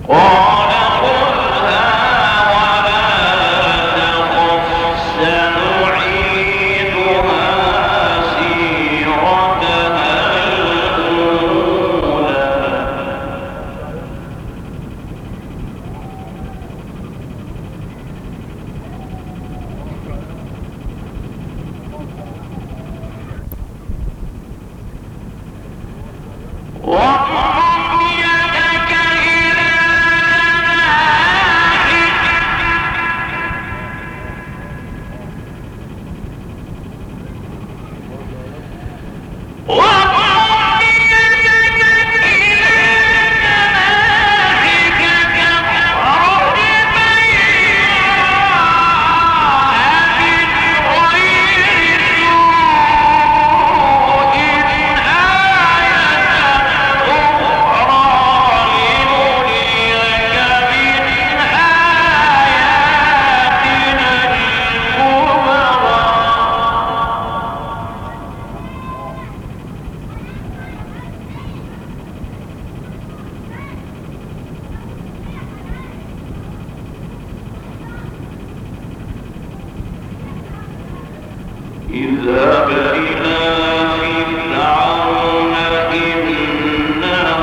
اذهب إلى فرعون إنه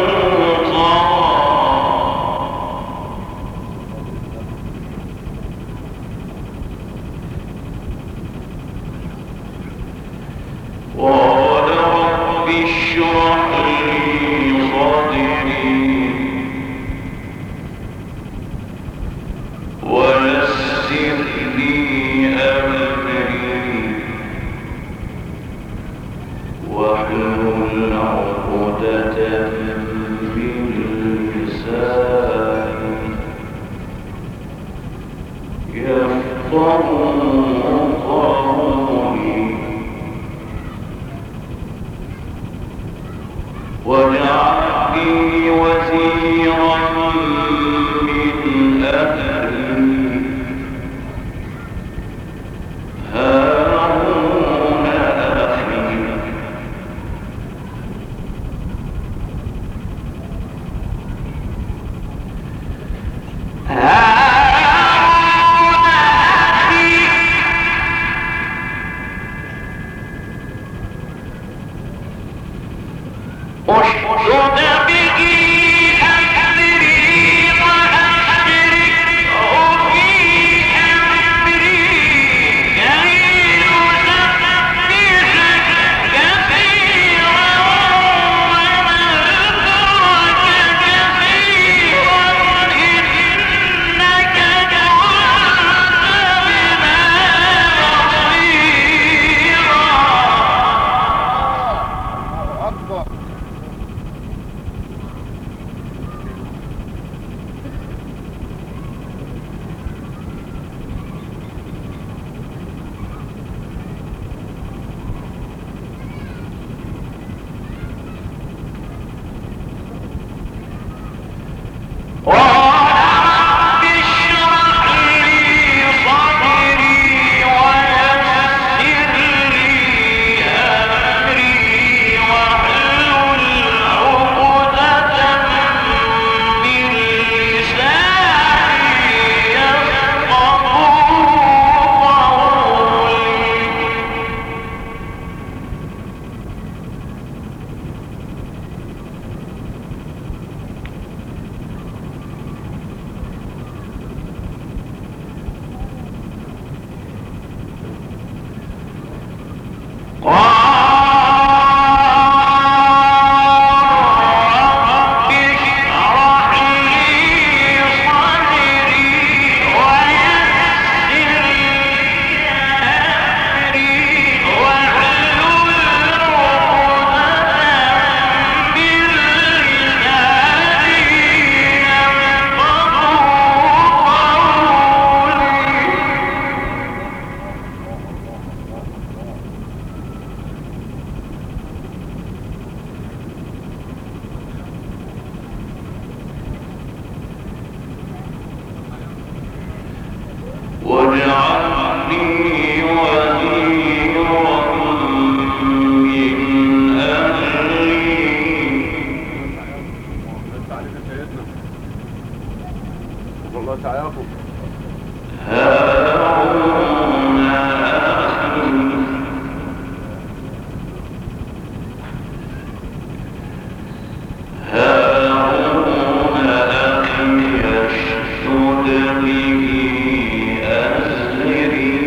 طغى قال رب اشرح لي صدري ويسر لي أمري واحلل عقدة من لساني يفقهوا قولي واجعل لي وزيرا من أهلي هارون أخي اشدد به أمري وأشركه في أمري كي نسبحك كثيرا ونذكرك كثيرا إنك كنت بنا بصيرا. رب اشرح لي صدري ويسر لي أمري واحلل عقدة من لساني يفقهوا قولي واجعل لي وزيرا من أهلي والله تعافوا. هارون أخي هارون أخي اشدد به أزري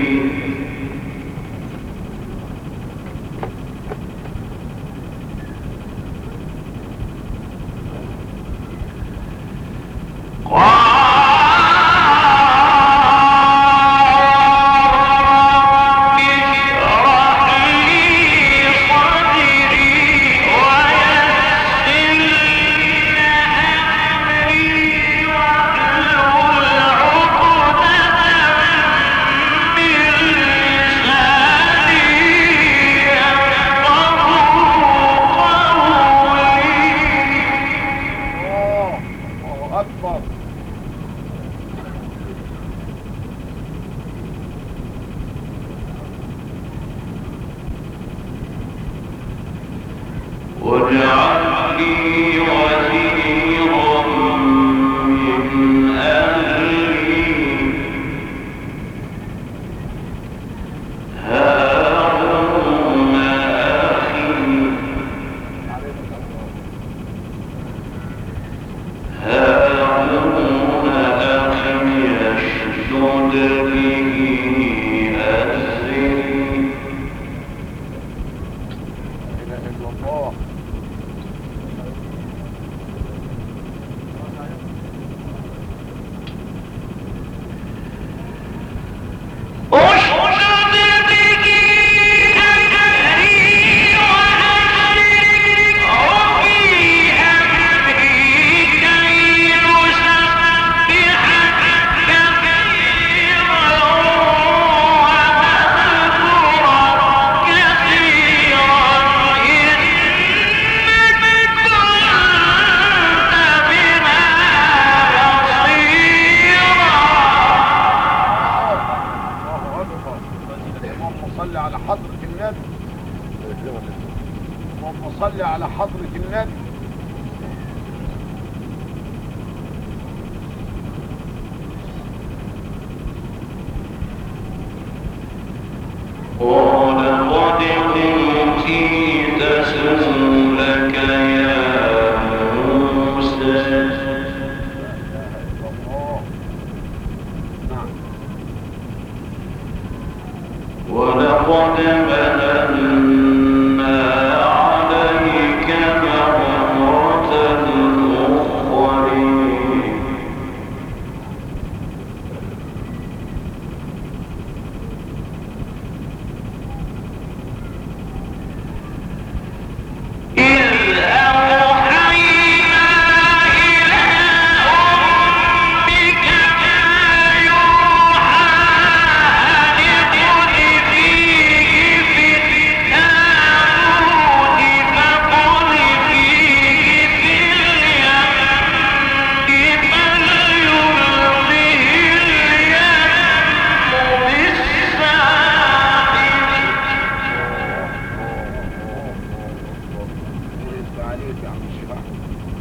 الله أكبر. واجعل لي وزيرا من أهلي هارون أخي هارون أخي اشدد به أزري لا إله إلا الله. صل على حضرة النبي. اللهم صل على حضرة النبي. ولقد أوتيت سؤلك يا موسى الله. نعم. ولقد مننا عليك مرة أخرى إذ أوحينا إلى أمك ما يوحى أن اقذفيه في التابوت فاقذفيه في اليم فليلقه اليم بالساحل ويسمع عليك يا عم الشيخ أحمد.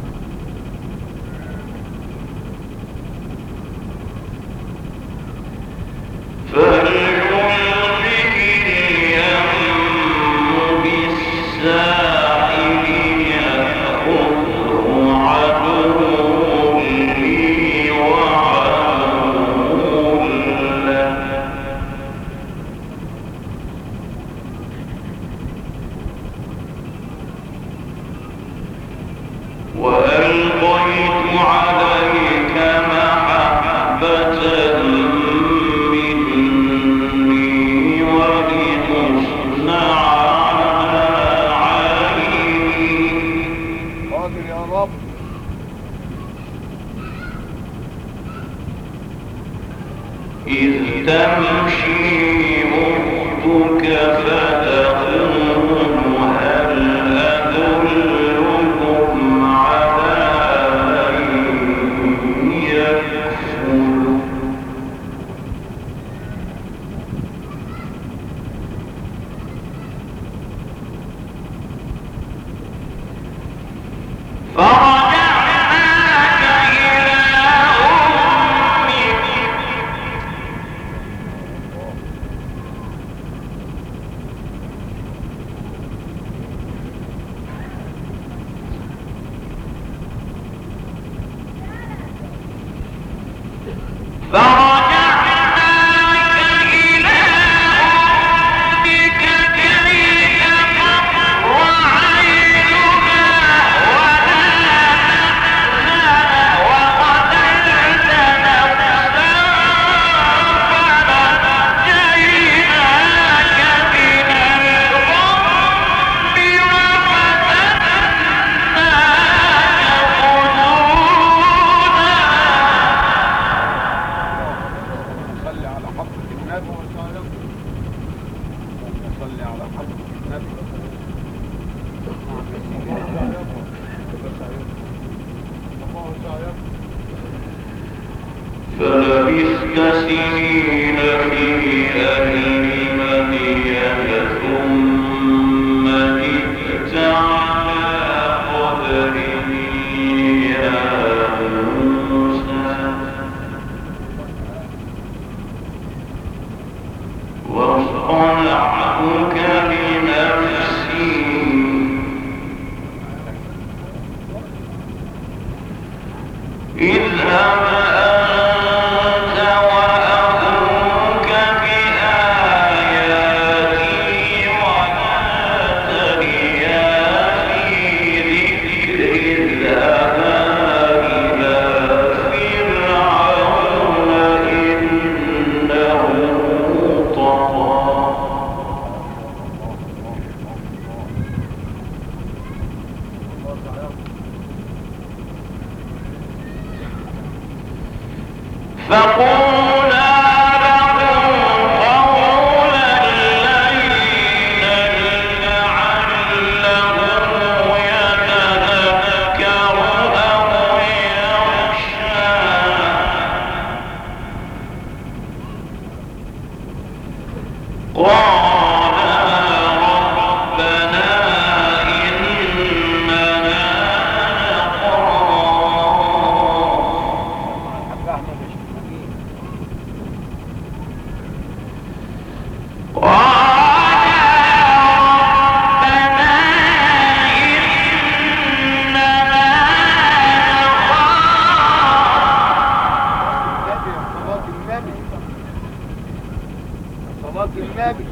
فليلقه اليم بالساحل يأخذه عدو لي وعدو له وألقيت عليك محبة مني ولتصنع على عيني قادر يا رب. إذ تمشي أختك فتقول هل أدلكم على من يكفل فرجعناك إلى أمك فلبثت سنين في أهل مدين ثم جئت على قدر يا موسى واصطنعتك لنفسي اذهب أنت وأخوك بآياتي ولا تنيا في ذكري اذهبا إلى فرعون إنه طغى فقولا له قولا لينا لعله يتذكر أو يخشى قالا ربنا إننا صلاة النبي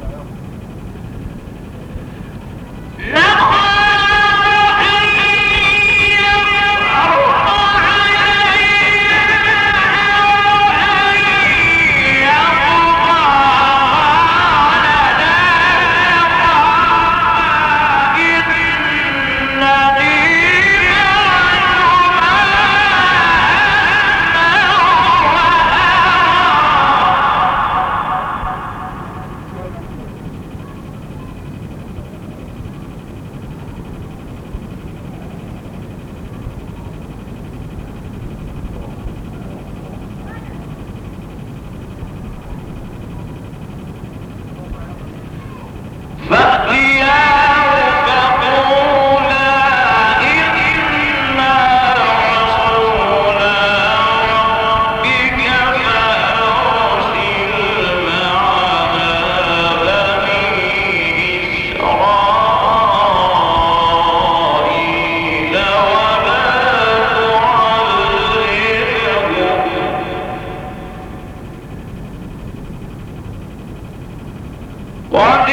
قد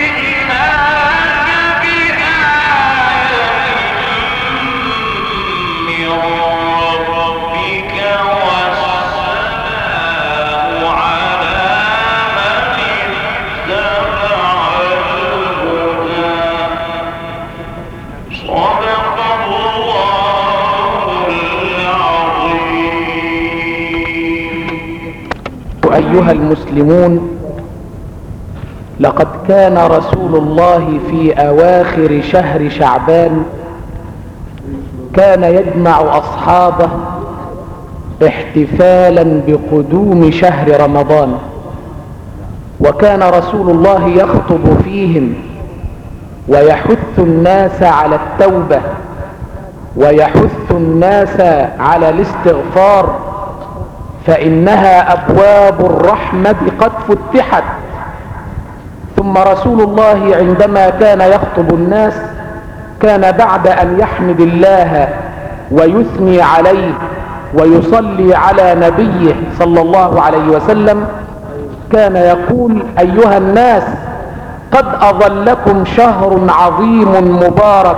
جئناك بآية من ربك والسلام على من اتبع الهدى صدق الله العظيم. أيها المسلمون، لقد كان رسول الله في أواخر شهر شعبان كان يجمع أصحابه احتفالا بقدوم شهر رمضان، وكان رسول الله يخطب فيهم ويحث الناس على التوبة ويحث الناس على الاستغفار، فإنها أبواب الرحمة قد فتحت. ثم رسول الله عندما كان يخطب الناس كان بعد أن يحمد الله ويثني عليه ويصلي على نبيه صلى الله عليه وسلم كان يقول: أيها الناس، قد أظلكم شهر عظيم مبارك.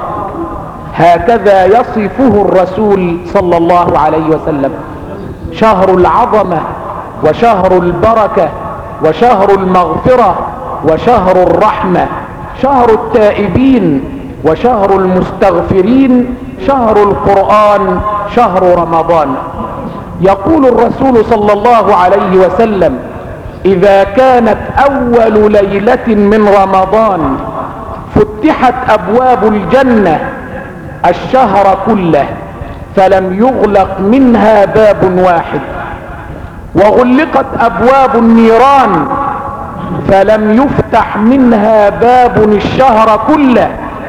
هكذا يصفه الرسول صلى الله عليه وسلم: شهر العظمة وشهر البركة وشهر المغفرة وشهر الرحمة، شهر التائبين وشهر المستغفرين، شهر القرآن، شهر رمضان. يقول الرسول صلى الله عليه وسلم: إذا كانت أول ليلة من رمضان فتحت أبواب الجنة الشهر كله فلم يغلق منها باب واحد، وغلقت أبواب النيران فلم يفتح منها باب الشهر كله،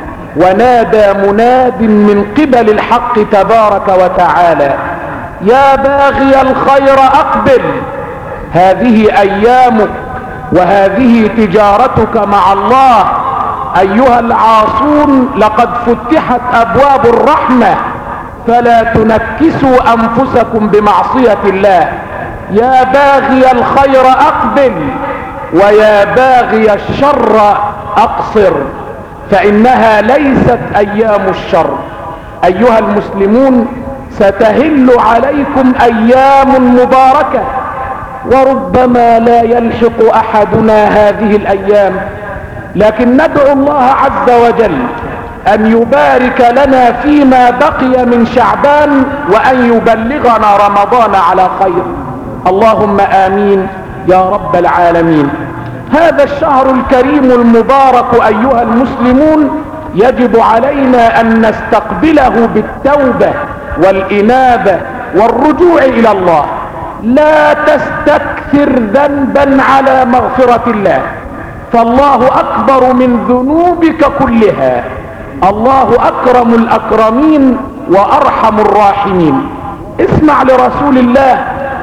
ونادى مناد من قبل الحق تبارك وتعالى: يا باغي الخير أقبل، هذه أيامك وهذه تجارتك مع الله. أيها العاصون، لقد فتحت أبواب الرحمة فلا تنكسوا أنفسكم بمعصية الله. يا باغي الخير أقبل، ويا باغي الشر أقصر، فإنها ليست أيام الشر. أيها المسلمون، ستهل عليكم أيام مباركة، وربما لا يلحق أحدنا هذه الأيام، لكن ندعو الله عز وجل أن يبارك لنا فيما بقي من شعبان، وأن يبلغنا رمضان على خير. اللهم آمين يا رب العالمين. هذا الشهر الكريم المبارك أيها المسلمون يجب علينا أن نستقبله بالتوبة والإنابة والرجوع إلى الله. لا تستكثر ذنبا على مغفرة الله، فالله أكبر من ذنوبك كلها. الله أكرم الأكرمين وأرحم الراحمين. اسمع لرسول الله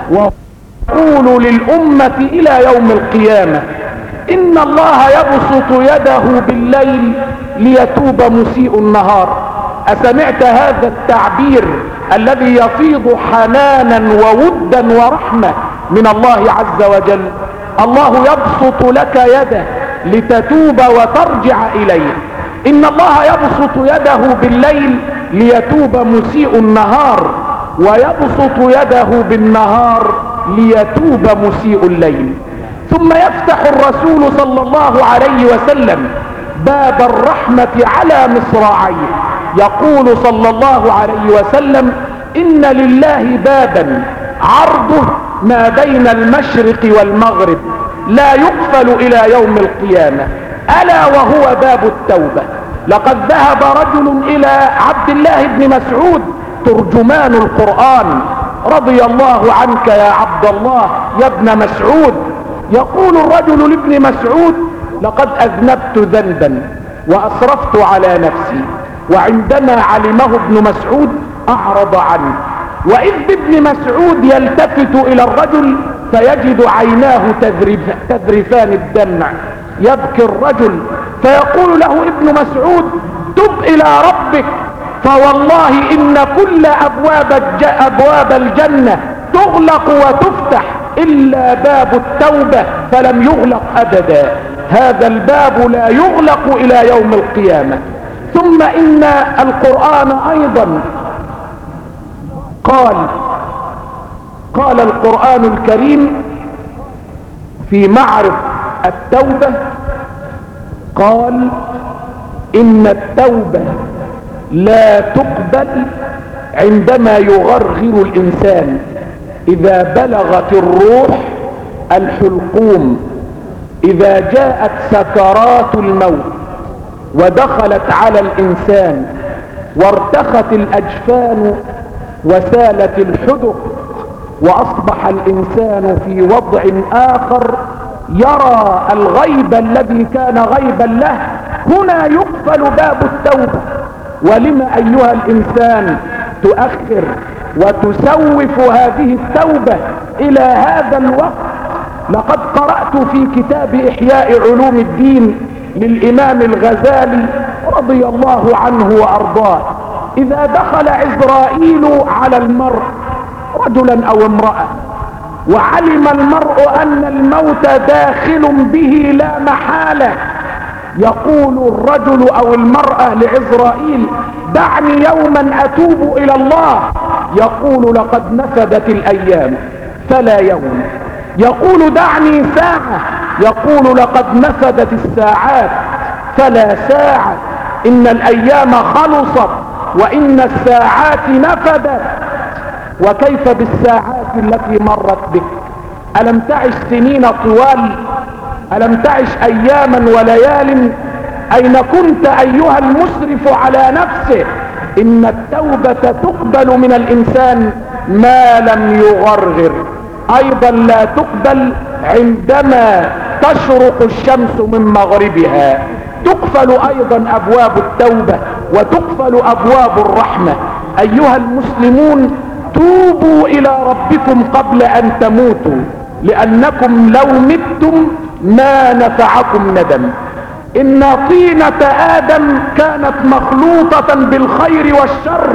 وقول للأمة إلى يوم القيامة: إن الله يبسط يده بالليل ليتوب مسيء النهار. أسمعت هذا التعبير الذي يفيض حنانا وودا ورحمة من الله عز وجل؟ الله يبسط لك يده لتتوب وترجع إليه. إن الله يبسط يده بالليل ليتوب مسيء النهار، ويبسط يده بالنهار ليتوب مسيء الليل. ثم يفتح الرسول صلى الله عليه وسلم باب الرحمة على مصراعيه، يقول صلى الله عليه وسلم: إن لله بابا عرضه ما بين المشرق والمغرب لا يقفل إلى يوم القيامة، ألا وهو باب التوبة. لقد ذهب رجل إلى عبد الله بن مسعود ترجمان القرآن: رضي الله عنك يا عبد الله يا ابن مسعود. يقول الرجل لابن مسعود: لقد أذنبت ذنبا وأسرفت على نفسي. وعندما علمه ابن مسعود أعرض عنه، وإذ بابن مسعود يلتفت إلى الرجل فيجد عيناه تذرفان الدمع، يبكي الرجل فيقول له ابن مسعود: تب إلى ربك، فوالله إن كل أبواب الجنة تغلق وتفتح إلا باب التوبة فلم يغلق أبدا. هذا الباب لا يغلق إلى يوم القيامة. ثم إن القرآن أيضا قال القرآن الكريم في معرض التوبة، قال: إن التوبة لا تقبل عندما يغرغر الإنسان، إذا بلغت الروح الحلقوم، إذا جاءت سكرات الموت ودخلت على الإنسان وارتخت الأجفان وسالت الحدق، وأصبح الإنسان في وضع آخر يرى الغيب الذي كان غيبا له. هنا يقفل باب التوبة. ولما أيها الإنسان تؤخر وتسوف هذه التوبة إلى هذا الوقت؟ لقد قرأت في كتاب إحياء علوم الدين للإمام الغزالي رضي الله عنه وأرضاه: إذا دخل عزرائيل على المرء رجلا او امرأة وعلم المرء ان الموت داخل به لا محالة، يقول الرجل او المرأة لعزرائيل دعني يوما اتوب الى الله، يقول لقد نفدت الايام فلا يوم. يقول دعني ساعة، يقول لقد نفدت الساعات فلا ساعة. ان الايام خلصت وان الساعات نفدت. وكيف بالساعات التي مرت بك؟ ألم تعش سنين طوال؟ ألم تعش أياما وليال؟ أين كنت أيها المسرف على نفسه؟ إن التوبة تقبل من الإنسان ما لم يغرغر، أيضا لا تقبل عندما تشرق الشمس من مغربها. تقفل أيضا أبواب التوبة وتقفل أبواب الرحمة. أيها المسلمون توبوا الى ربكم قبل ان تموتوا، لانكم لو متم ما نفعكم ندم. ان طينة ادم كانت مخلوطة بالخير والشر،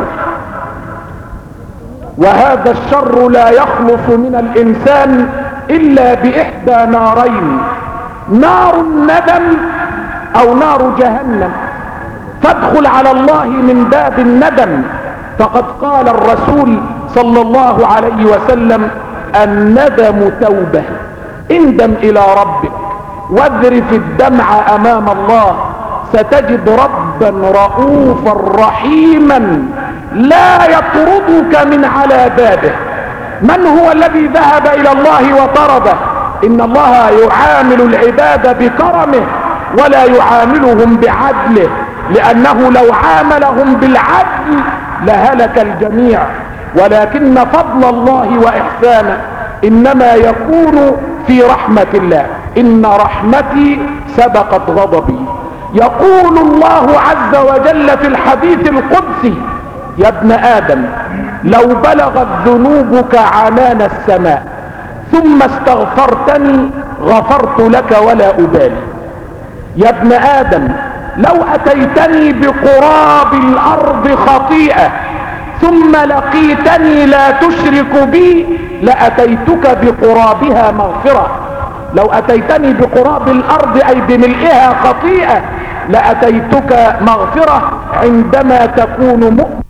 وهذا الشر لا يخلص من الانسان الا باحدى نارين: نار الندم او نار جهنم. فادخل على الله من باب الندم، فقد قال الرسول صلى الله عليه وسلم: الندم توبة. اندم الى ربك واذرف الدمع امام الله، ستجد ربا رؤوفا رحيما لا يطردك من على بابه. من هو الذي ذهب الى الله وطرده؟ ان الله يعامل العباد بكرمه ولا يعاملهم بعدله، لانه لو عاملهم بالعدل لهلك الجميع. ولكن فضل الله واحسانه انما يكون في رحمة الله. ان رحمتي سبقت غضبي. يقول الله عز وجل في الحديث القدسي: يا ابن ادم لو بلغت ذنوبك عنان السماء ثم استغفرتني غفرت لك ولا ابالي. يا ابن ادم لو اتيتني بقراب الارض خطيئة ثم لقيتني لا تشرك بي لاتيتك بقرابها مغفرة. لو اتيتني بقراب الارض اي بملئها خطيئة لاتيتك مغفرة عندما تكون مؤمن